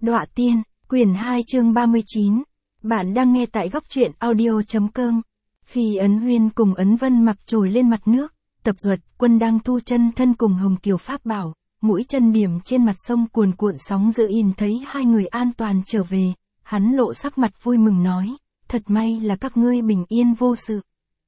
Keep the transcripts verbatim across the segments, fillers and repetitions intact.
Đọa Tiên, quyển hai chương ba mươi chín. Bạn đang nghe tại góc truyện audio.com. Khi Ấn Huyên cùng Ấn Vân mặc trồi lên mặt nước, Tập Duật Quân đang thu chân thân cùng Hồng Kiều Pháp bảo, mũi chân điểm trên mặt sông cuồn cuộn sóng dữ in thấy hai người an toàn trở về, hắn lộ sắc mặt vui mừng nói, thật may là các ngươi bình yên vô sự.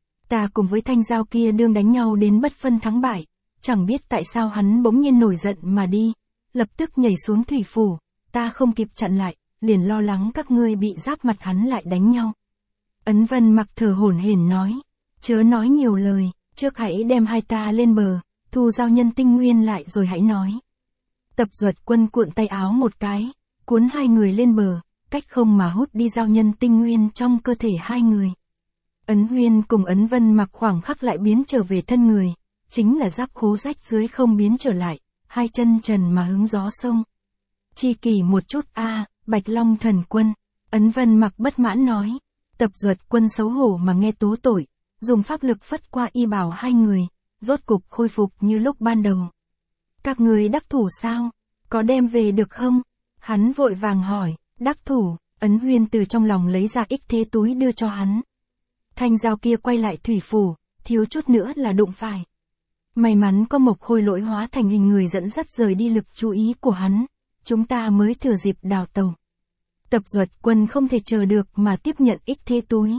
Ta cùng với Thanh Giao kia đương đánh nhau đến bất phân thắng bại, chẳng biết tại sao hắn bỗng nhiên nổi giận mà đi, lập tức nhảy xuống thủy phủ, ta không kịp chặn lại, liền lo lắng các ngươi bị giáp mặt hắn lại đánh nhau. Ấn Vân mặc thở hổn hển nói, chớ nói nhiều lời, trước hãy đem hai ta lên bờ, thu giao nhân tinh nguyên lại rồi hãy nói. Tập Duật Quân cuộn tay áo một cái, cuốn hai người lên bờ, cách không mà hút đi giao nhân tinh nguyên trong cơ thể hai người. Ấn Huyên cùng Ấn Vân mặc khoảng khắc lại biến trở về thân người, chính là giáp khố rách dưới không biến trở lại, hai chân trần mà hứng gió sông. Chi kỷ một chút a, à, Bạch Long Thần Quân, Ấn Vân mặc bất mãn nói. Tập Duật Quân xấu hổ mà nghe tố tội, dùng pháp lực phất qua y bảo hai người, rốt cục khôi phục như lúc ban đầu. Các người đắc thủ sao? Có đem về được không? Hắn vội vàng hỏi, đắc thủ, Ấn Huyên từ trong lòng lấy ra ích thế túi đưa cho hắn. Thanh Giao kia quay lại thủy phủ, thiếu chút nữa là đụng phải. May mắn có Mộc Khôi Lỗi hóa thành hình người dẫn dắt rời đi lực chú ý của hắn, chúng ta mới thừa dịp đào tàu. Tập Duật Quân không thể chờ được mà tiếp nhận ích thế túi.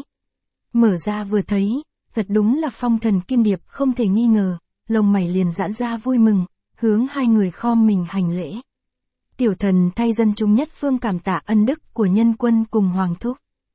Mở ra vừa thấy, thật đúng là phong thần kim điệp không thể nghi ngờ, lông mày liền giãn ra vui mừng, hướng hai người khom mình hành lễ. Tiểu thần thay dân chúng nhất phương cảm tạ ân đức của nhân quân cùng hoàng thúc.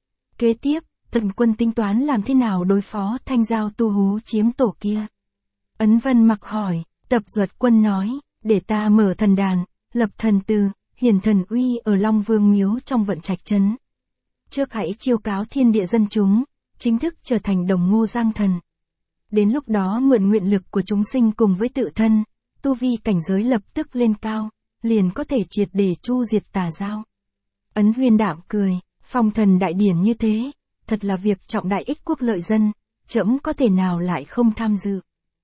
Kế tiếp, Thần Quân tính toán làm thế nào đối phó Thanh Giao tu hú chiếm tổ kia. Ấn Vân mặc hỏi, Tập Duật Quân nói, để ta mở thần đàn, lập thần từ, hiển thần uy ở Long Vương miếu trong Vận Trạch trấn. Trước hãy chiêu cáo thiên địa dân chúng, chính thức trở thành đồng ngô giang thần. Đến lúc đó mượn nguyện lực của chúng sinh cùng với tự thân, tu vi cảnh giới lập tức lên cao, liền có thể triệt để chu diệt tà giao. Ấn Huyên đạm cười, phong thần đại điển như thế, thật là việc trọng đại ích quốc lợi dân, trẫm có thể nào lại không tham dự.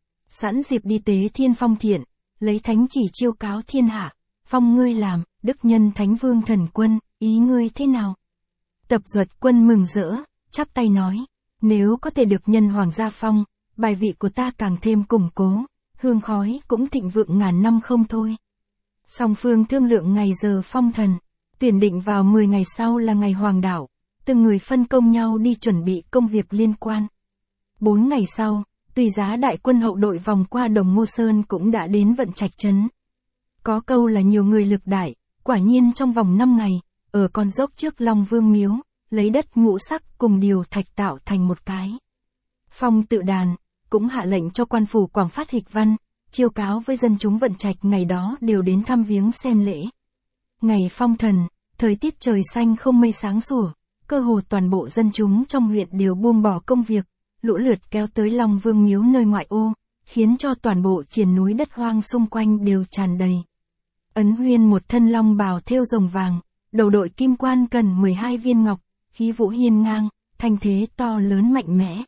Sẵn dịp đi tế thiên phong thiện, lấy thánh chỉ chiêu cáo thiên hạ, phong ngươi làm, đức nhân thánh vương thần quân, ý ngươi thế nào? Tập Duật Quân mừng rỡ, chắp tay nói, nếu có thể được nhân hoàng gia phong, bài vị của ta càng thêm củng cố, hương khói cũng thịnh vượng ngàn năm không thôi. Song phương thương lượng ngày giờ phong thần, tuyển định vào mười ngày sau là ngày hoàng đạo, từng người phân công nhau đi chuẩn bị công việc liên quan. Bốn ngày sau, tùy giá đại quân hậu đội vòng qua Đồng Ngô Sơn cũng đã đến Vận Trạch trấn. Có câu là nhiều người lực đại, quả nhiên trong vòng năm ngày, ở con dốc trước Long Vương miếu, lấy đất ngũ sắc cùng điều thạch tạo thành một cái. Phong tự đàn, cũng hạ lệnh cho quan phủ Quảng Phát Hịch Văn, chiêu cáo với dân chúng Vận Trạch ngày đó đều đến thăm viếng xem lễ. Ngày phong thần, thời tiết trời xanh không mây sáng sủa, cơ hồ toàn bộ dân chúng trong huyện đều buông bỏ công việc, lũ lượt kéo tới Long Vương miếu nơi ngoại ô, khiến cho toàn bộ triền núi đất hoang xung quanh đều tràn đầy. Ấn Huyên một thân long bào thêu rồng vàng, đầu đội kim quan cần mười hai viên ngọc, khí vũ hiên ngang, thanh thế to lớn mạnh mẽ.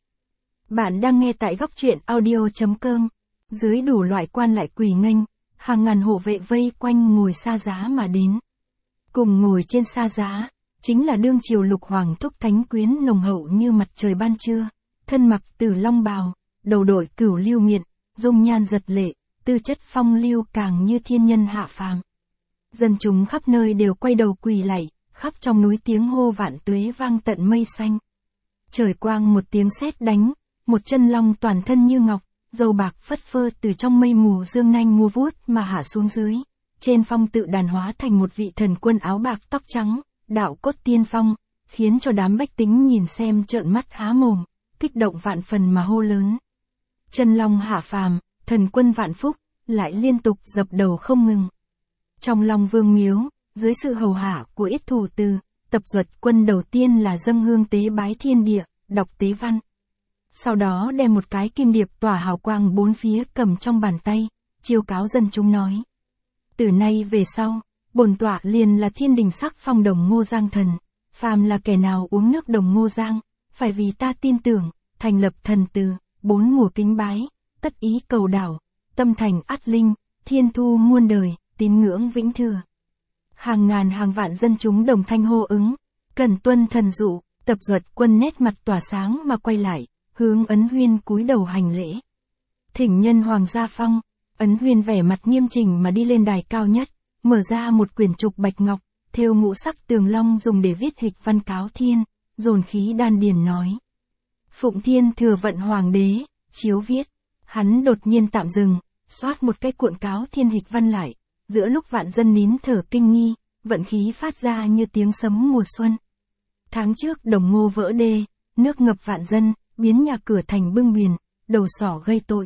Bạn đang nghe tại góc truyện audio.com. Dưới đủ loại quan lại quỳ nghênh, hàng ngàn hộ vệ vây quanh ngồi sa giá mà đến. Cùng ngồi trên sa giá, chính là đương triều lục hoàng thúc thánh quyến nồng hậu như mặt trời ban trưa, thân mặc tử long bào, đầu đội cửu lưu miện, dung nhan giật lệ, tư chất phong lưu càng như thiên nhân hạ phàm. Dân chúng khắp nơi đều quay đầu quỳ lạy, khắp trong núi tiếng hô vạn tuế vang tận mây xanh. Trời quang một tiếng sét đánh, một chân long toàn thân như ngọc, dầu bạc phất phơ từ trong mây mù dương nanh mua vuốt mà hạ xuống dưới. Trên phong tự đàn hóa thành một vị thần quân áo bạc tóc trắng, đạo cốt tiên phong, khiến cho đám bách tính nhìn xem trợn mắt há mồm, kích động vạn phần mà hô lớn. Chân long hạ phàm, thần quân vạn phúc, lại liên tục dập đầu không ngừng. Trong Long Vương miếu, dưới sự hầu hạ của Yết Thủ Từ, Tập Duật Quân đầu tiên là dâng hương tế bái thiên địa, đọc tế văn. Sau đó đem một cái kim điệp tỏa hào quang bốn phía cầm trong bàn tay, chiêu cáo dân chúng nói. Từ nay về sau, bổn tọa liền là thiên đình sắc phong Đồng Ngô Giang thần, phàm là kẻ nào uống nước Đồng Ngô Giang, phải vì ta tin tưởng, thành lập thần từ, bốn mùa kính bái, tất ý cầu đảo, tâm thành át linh, thiên thu muôn đời, tín ngưỡng vĩnh thừa. Hàng ngàn hàng vạn dân chúng đồng thanh hô ứng, cần tuân thần dụ. Tập Duật Quân nét mặt tỏa sáng mà quay lại, hướng Ấn Huyên cúi đầu hành lễ. Thỉnh nhân hoàng gia phong. Ấn Huyên vẻ mặt nghiêm chỉnh mà đi lên đài cao nhất, mở ra một quyển trục bạch ngọc, thêu ngũ sắc tường long dùng để viết hịch văn cáo thiên, dồn khí đan điền nói. Phụng Thiên thừa vận hoàng đế, chiếu viết. Hắn đột nhiên tạm dừng, xoát một cái cuộn cáo thiên hịch văn lại, giữa lúc vạn dân nín thở kinh nghi, vận khí phát ra như tiếng sấm mùa xuân. Tháng trước Đồng Ngô vỡ đê, nước ngập vạn dân, biến nhà cửa thành bưng biển, đầu sỏ gây tội.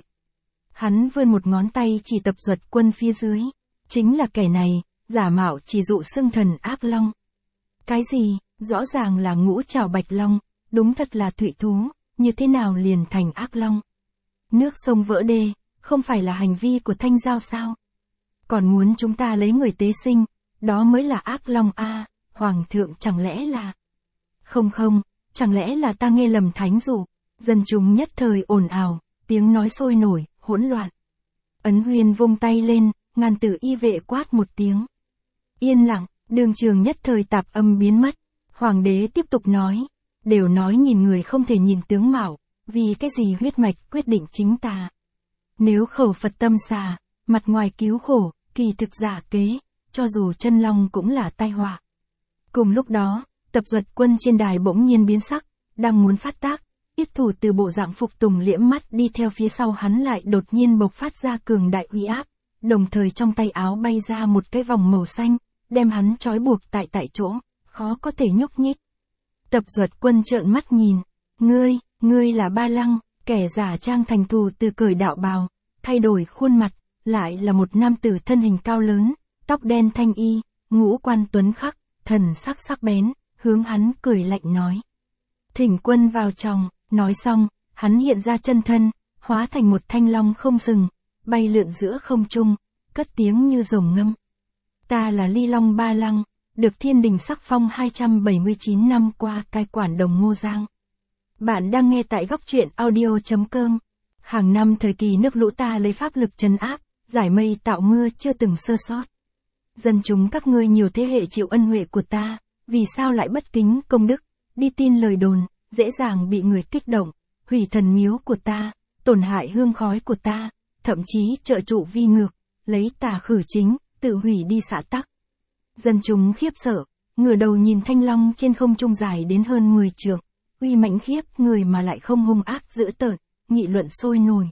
Hắn vươn một ngón tay chỉ Tập Duật Quân phía dưới, chính là kẻ này, giả mạo chỉ dụ xưng thần ác long. Cái gì, rõ ràng là ngũ trảo bạch long, đúng thật là thụy thú, như thế nào liền thành ác long. Nước sông vỡ đê, không phải là hành vi của Thanh Giao sao? Còn muốn chúng ta lấy người tế sinh, đó mới là ác long a. À, hoàng thượng chẳng lẽ là... Không không, chẳng lẽ là ta nghe lầm thánh dụ? Dân chúng nhất thời ồn ào, tiếng nói sôi nổi, hỗn loạn. Ấn Huyên vung tay lên, ngàn tử y vệ quát một tiếng. Yên lặng, đường trường nhất thời tạp âm biến mất. Hoàng đế tiếp tục nói, đều nói nhìn người không thể nhìn tướng mạo, vì cái gì huyết mạch quyết định chính ta. Nếu khẩu Phật tâm xà, mặt ngoài cứu khổ, kỳ thực giả kế, cho dù chân long cũng là tai họa. Cùng lúc đó, Tập Duật Quân trên đài bỗng nhiên biến sắc, đang muốn phát tác, yết thủ từ bộ dạng phục tùng liễm mắt đi theo phía sau hắn lại đột nhiên bộc phát ra cường đại uy áp, đồng thời trong tay áo bay ra một cái vòng màu xanh, đem hắn trói buộc tại tại chỗ, khó có thể nhúc nhích. Tập Duật Quân trợn mắt nhìn, ngươi, ngươi là Ba Lăng, kẻ giả trang thành thù từ cởi đạo bào, thay đổi khuôn mặt, lại là một nam tử thân hình cao lớn, tóc đen thanh y, ngũ quan tuấn khắc, thần sắc sắc bén, hướng hắn cười lạnh nói. Thỉnh quân vào trong, nói xong, hắn hiện ra chân thân, hóa thành một thanh long không sừng, bay lượn giữa không trung, cất tiếng như rồng ngâm. Ta là Ly Long Ba Lăng, được thiên đình sắc phong hai trăm bảy mươi chín năm qua cai quản Đồng Ngô Giang. Bạn đang nghe tại góc truyện audio chấm com. Hàng năm thời kỳ nước lũ ta lấy pháp lực trấn áp, giải mây tạo mưa chưa từng sơ sót. Dân chúng các ngươi nhiều thế hệ chịu ân huệ của ta, vì sao lại bất kính công đức, đi tin lời đồn, dễ dàng bị người kích động, hủy thần miếu của ta, tổn hại hương khói của ta, thậm chí trợ trụ vi ngược, lấy tà khử chính, tự hủy đi xã tắc. Dân chúng khiếp sợ, ngửa đầu nhìn thanh long trên không trung dài đến hơn mười trượng, uy mãnh khiếp người mà lại không hung ác dữ tợn, nghị luận sôi nổi.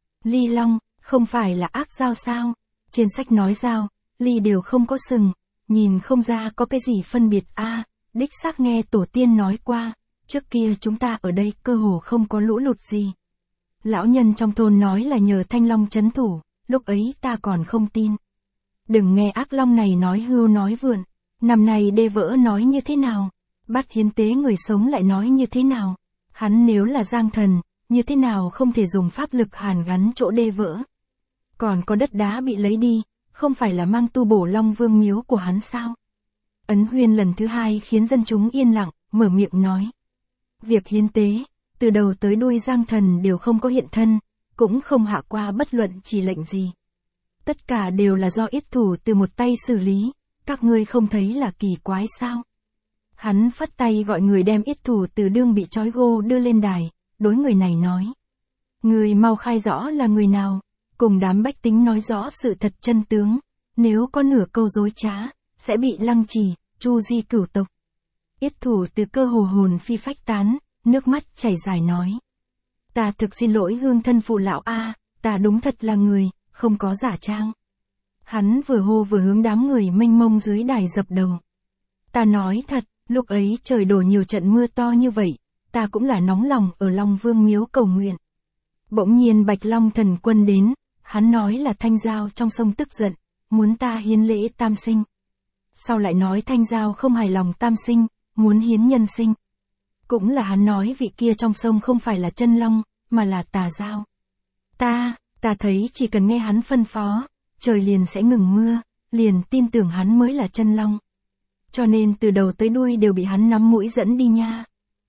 Ly long, không phải là ác dao sao? Trên sách nói dao, ly đều không có sừng, nhìn không ra có cái gì phân biệt a. À, đích xác nghe tổ tiên nói qua, trước kia chúng ta ở đây cơ hồ không có lũ lụt gì. Lão nhân trong thôn nói là nhờ thanh long trấn thủ, lúc ấy ta còn không tin. Đừng nghe ác long này nói hưu nói vượn, năm này đê vỡ nói như thế nào, bắt hiến tế người sống lại nói như thế nào, hắn nếu là giang thần, như thế nào không thể dùng pháp lực hàn gắn chỗ đê vỡ. Còn có đất đá bị lấy đi, không phải là mang tu bổ Long Vương miếu của hắn sao? Ấn Huyên lần thứ hai khiến dân chúng yên lặng, mở miệng nói. Việc hiến tế, từ đầu tới đuôi giang thần đều không có hiện thân, cũng không hạ qua bất luận chỉ lệnh gì. Tất cả đều là do yết thủ từ một tay xử lý, các ngươi không thấy là kỳ quái sao? Hắn phất tay gọi người đem yết thủ từ đương bị trói gô đưa lên đài, đối người này nói. Người mau khai rõ là người nào, cùng đám bách tính nói rõ sự thật chân tướng, nếu có nửa câu dối trá, sẽ bị lăng trì, chu di cửu tộc. Yết thủ từ cơ hồ hồn phi phách tán, nước mắt chảy dài nói. Ta thực xin lỗi hương thân phụ lão a, ta đúng thật là người, không có giả trang. Hắn vừa hô vừa hướng đám người mênh mông dưới đài dập đầu. Ta nói thật, lúc ấy trời đổ nhiều trận mưa to như vậy, ta cũng là nóng lòng ở Long Vương miếu cầu nguyện. Bỗng nhiên Bạch Long thần quân đến, hắn nói là Thanh Giao trong sông tức giận, muốn ta hiến lễ tam sinh. Sau lại nói Thanh Giao không hài lòng tam sinh, muốn hiến nhân sinh. Cũng là hắn nói vị kia trong sông không phải là chân long, mà là tà giao. Ta, ta thấy chỉ cần nghe hắn phân phó, trời liền sẽ ngừng mưa, liền tin tưởng hắn mới là chân long. Cho nên từ đầu tới đuôi đều bị hắn nắm mũi dẫn đi nha.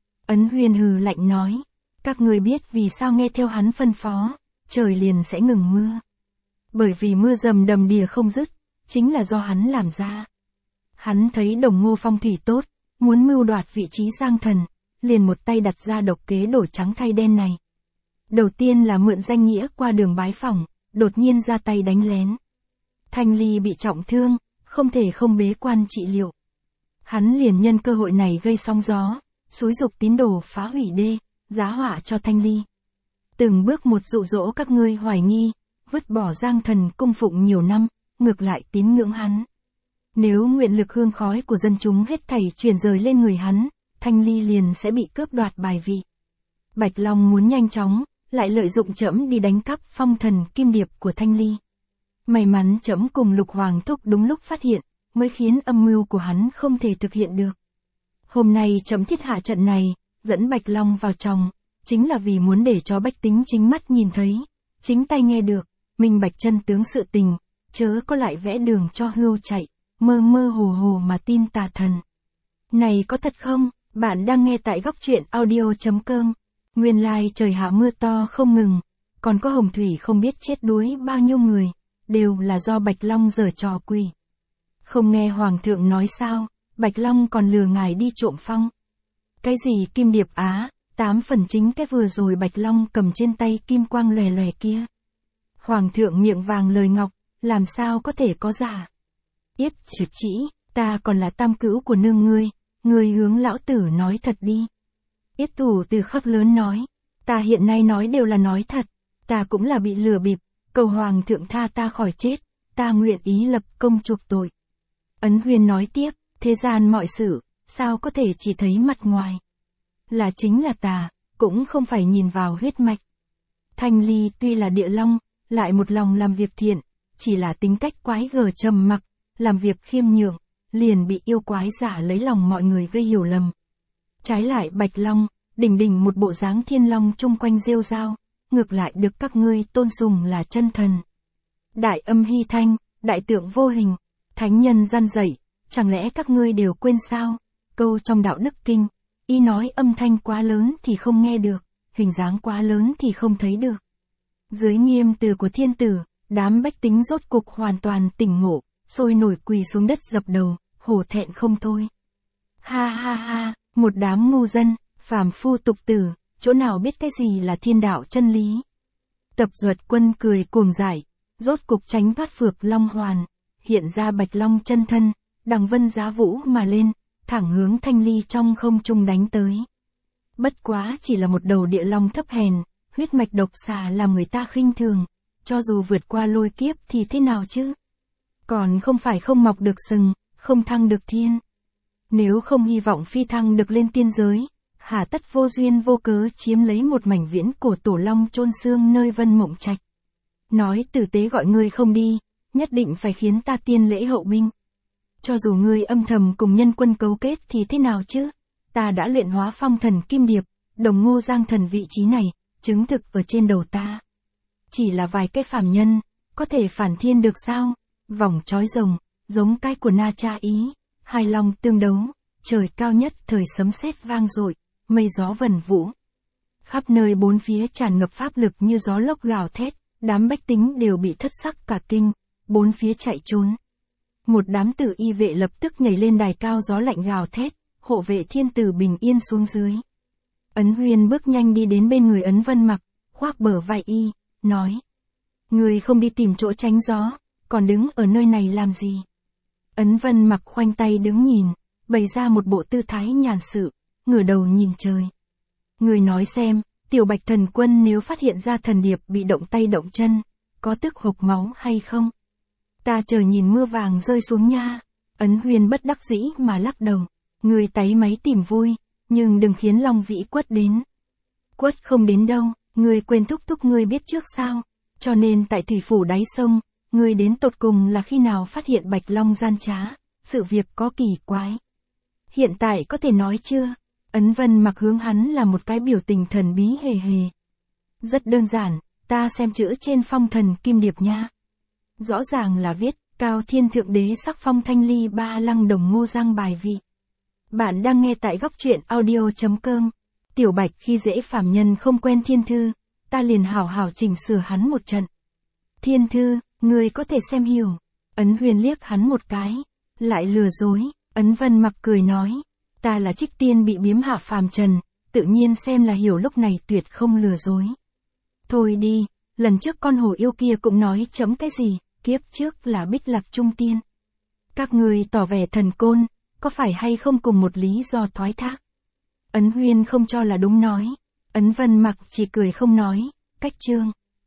Ấn Huyên hừ lạnh nói, các người biết vì sao nghe theo hắn phân phó, trời liền sẽ ngừng mưa. Bởi vì mưa dầm đầm đìa không dứt, chính là do hắn làm ra. Hắn thấy Đồng Ngô phong thủy tốt, muốn mưu đoạt vị trí Giang Thần, liền một tay đặt ra độc kế đổi trắng thay đen này. Đầu tiên là mượn danh nghĩa qua đường bái phỏng, đột nhiên ra tay đánh lén. Thanh Ly bị trọng thương, không thể không bế quan trị liệu. Hắn liền nhân cơ hội này gây sóng gió, xúi giục tín đồ phá hủy đê, giá họa cho Thanh Ly. Từng bước một dụ dỗ các ngươi hoài nghi, vứt bỏ Giang Thần cung phụng nhiều năm, ngược lại tín ngưỡng hắn. Nếu nguyện lực hương khói của dân chúng hết thảy chuyển rời lên người hắn, Thanh Ly liền sẽ bị cướp đoạt bài vị. Bạch Long muốn nhanh chóng, lại lợi dụng trẫm đi đánh cắp phong thần kim điệp của Thanh Ly. May mắn trẫm cùng Lục Hoàng thúc đúng lúc phát hiện, mới khiến âm mưu của hắn không thể thực hiện được. Hôm nay trẫm thiết hạ trận này, dẫn Bạch Long vào trong, chính là vì muốn để cho bách tính chính mắt nhìn thấy, chính tay nghe được, minh bạch chân tướng sự tình, chớ có lại vẽ đường cho hươu chạy, mơ mơ hồ hồ mà tin tà thần. Này có thật không? Bạn đang nghe tại góc truyện audio chấm com. Nguyên lai like trời hạ mưa to không ngừng, còn có hồng thủy không biết chết đuối bao nhiêu người, đều là do Bạch Long giở trò quỷ. Không nghe Hoàng thượng nói sao, Bạch Long còn lừa ngài đi trộm phong. Cái gì kim điệp á, tám phần chính cái vừa rồi Bạch Long cầm trên tay kim quang lòe lòe kia. Hoàng thượng miệng vàng lời ngọc, làm sao có thể có giả. Yết trực chỉ, ta còn là tam cữu của nương ngươi, ngươi hướng lão tử nói thật đi. Yết thủ từ khắc lớn nói, ta hiện nay nói đều là nói thật, ta cũng là bị lừa bịp, cầu Hoàng thượng tha ta khỏi chết, ta nguyện ý lập công chuộc tội. Ấn Huyên nói tiếp, thế gian mọi sự, sao có thể chỉ thấy mặt ngoài. Là chính là tà, cũng không phải nhìn vào huyết mạch. Thanh Ly tuy là địa long, lại một lòng làm việc thiện, chỉ là tính cách quái gở trầm mặc, làm việc khiêm nhường, liền bị yêu quái giả lấy lòng mọi người gây hiểu lầm. Trái lại Bạch Long, đỉnh đỉnh một bộ dáng thiên long chung quanh rêu rao, ngược lại được các ngươi tôn sùng là chân thần. Đại âm hy thanh, đại tượng vô hình, thánh nhân gian dạy, chẳng lẽ các ngươi đều quên sao? Câu trong đạo đức kinh, y nói âm thanh quá lớn thì không nghe được, hình dáng quá lớn thì không thấy được. Dưới nghiêm từ của thiên tử, đám bách tính rốt cục hoàn toàn tỉnh ngộ, sôi nổi quỳ xuống đất dập đầu, hổ thẹn không thôi. Ha ha ha, một đám ngu dân, phàm phu tục tử, chỗ nào biết cái gì là thiên đạo chân lý. Tập Duật Quân cười cuồng dại, rốt cục tránh thoát Phược Long Hoàn, hiện ra Bạch Long chân thân, đằng vân giá vũ mà lên, thẳng hướng Thanh Ly trong không trung đánh tới. Bất quá chỉ là một đầu địa long thấp hèn, huyết mạch độc xà làm người ta khinh thường, cho dù vượt qua lôi kiếp thì thế nào chứ? Còn không phải không mọc được sừng, không thăng được thiên. Nếu không hy vọng phi thăng được lên tiên giới, hà tất vô duyên vô cớ chiếm lấy một mảnh viễn cổ tổ long chôn xương nơi Vân Mộng Trạch. Nói tử tế gọi ngươi không đi, nhất định phải khiến ta tiên lễ hậu binh. Cho dù ngươi âm thầm cùng nhân quân cấu kết thì thế nào chứ? Ta đã luyện hóa phong thần kim điệp, Đồng Ngô Giang Thần vị trí này, chứng thực ở trên đầu ta. Chỉ là vài cái phàm nhân, có thể phản thiên được sao? Vòng trói rồng, giống cái của Na Cha Ý, hai long tương đấu, trời cao nhất thời sấm sét vang dội, mây gió vần vũ. Khắp nơi bốn phía tràn ngập pháp lực như gió lốc gào thét, đám bách tính đều bị thất sắc cả kinh, bốn phía chạy trốn. Một đám tử y vệ lập tức nhảy lên đài cao gió lạnh gào thét, hộ vệ thiên tử bình yên xuống dưới. Ấn Huyên bước nhanh đi đến bên người Ấn Vân Mặc, khoác bờ vai y, nói. Người không đi tìm chỗ tránh gió, còn đứng ở nơi này làm gì? Ấn Vân Mặc khoanh tay đứng nhìn, bày ra một bộ tư thái nhàn sự, ngửa đầu nhìn trời. Người nói xem, tiểu Bạch thần quân nếu phát hiện ra thần điệp bị động tay động chân, có tức hộc máu hay không? Ta chờ nhìn mưa vàng rơi xuống nha. Ấn Huyên bất đắc dĩ mà lắc đầu. Người táy máy tìm vui, nhưng đừng khiến Long Vĩ quất đến. Quất không đến đâu, người quên thúc thúc ngươi biết trước sao? Cho nên tại thủy phủ đáy sông, người đến tột cùng là khi nào phát hiện Bạch Long gian trá, sự việc có kỳ quái. Hiện tại có thể nói chưa? Ấn Vân Mặc hướng hắn là một cái biểu tình thần bí hề hề. Rất đơn giản, ta xem chữ trên phong thần kim điệp nha. Rõ ràng là viết, Cao Thiên Thượng Đế sắc phong Thanh Ly ba lăng Đồng Ngô Giang bài vị. Bạn đang nghe tại góc truyện audio chấm com. Tiểu Bạch khi dễ phàm nhân không quen thiên thư, ta liền hảo hảo chỉnh sửa hắn một trận. Thiên thư, người có thể xem hiểu. Ấn Huyền liếc hắn một cái. Lại lừa dối, Ấn Vân Mặc cười nói. Ta là Trích Tiên bị biếm hạ phàm trần, tự nhiên xem là hiểu lúc này tuyệt không lừa dối. Thôi đi, lần trước con hổ yêu kia cũng nói chấm cái gì, kiếp trước là Bích Lạc Trung Tiên. Các người tỏ vẻ thần côn, có phải hay không cùng một lý do thoái thác? Ấn Huyên không cho là đúng nói. Ấn Vân Mặc chỉ cười không nói, cách chương.